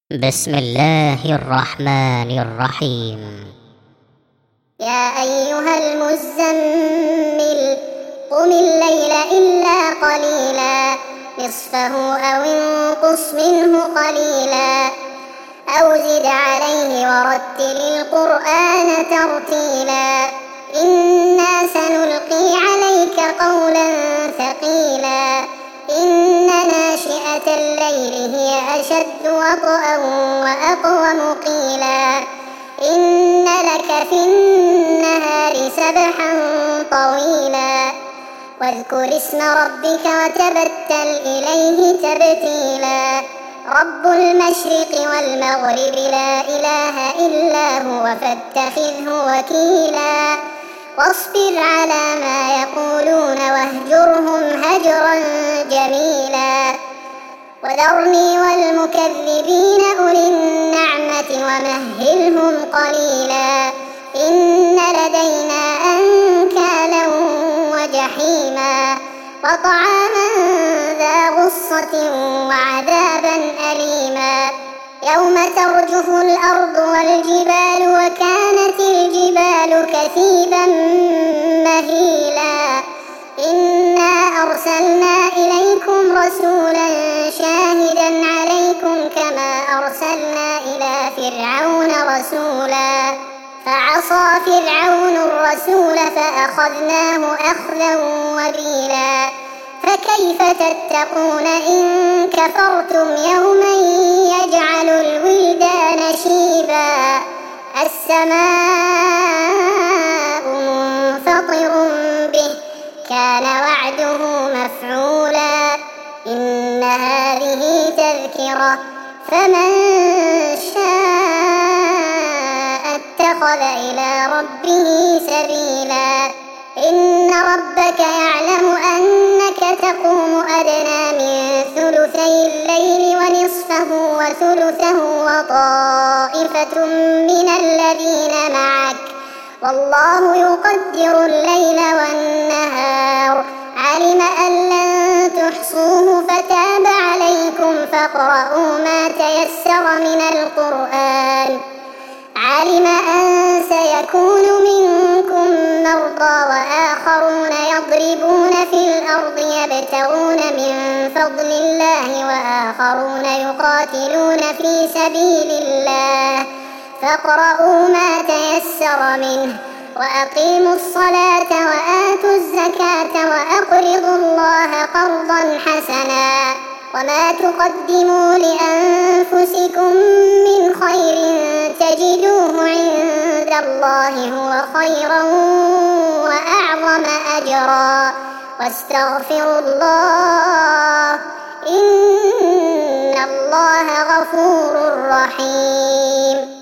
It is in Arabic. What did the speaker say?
بسم الله الرحمن الرحيم. يا أيها المزمل قم الليل إلا قليلا نصفه أو انقص منه قليلا أو زد عليه ورتل القرآن ترتيلا إنا سنلقي عليك قولا ثقيلا إن ناشئة الليل هي أشد وطئا وأقوم قيلا إن لك في النهار سبحا طويلا واذكر اسم ربك وتبتل إليه تبتيلا رب المشرق والمغرب لا إله إلا هو فاتخذه وكيلا واصبر على ما يقولون واهجرهم هجرا جميلا وذرني والمكذبين أولي النعمة ومهلهم قليلا إن لدينا أنكالا وجحيما وطعاما ذا غصة وعذابا أليما يوم ترجف الأرض والجبال وكانت الجبال كثيبا مهيلا إنا أرسلنا إليكم رسولا شاهدا عليكم كما أرسلنا إلى فرعون رسولا فعصى فرعون الرسول فأخذناه أخذا وبيلا فكيف تتقون إن كفرتم يوما يجعل الولدان شيبا السماء منفطر به كان وعده مفعولا إن هذه تذكرة فمن شاء اتخذ إلى ربه سبيلا إن ربك يعلم أنك تقوم أدنى من ثلثي الليل ونصفه وثلثه وطائفة من الذين معك والله يقدر الليل والنهار علم أن لن تحصوه فتاب عليكم فاقرؤوا ما تيسر من القرآن علم أن سيكون منكم مرضى وآخرون يضربون في الأرض يبتغون من فضل الله وآخرون يقاتلون في سبيل الله فاقرؤوا ما تيسر منه وأقيموا الصلاة وآتوا الزكاة وأقرضوا الله قرضا حسنا وما تقدموا لأنفسكم من خير تجدوه عند الله هو خيرا وأعظم أجرا واستغفروا الله إن الله غفور رحيم.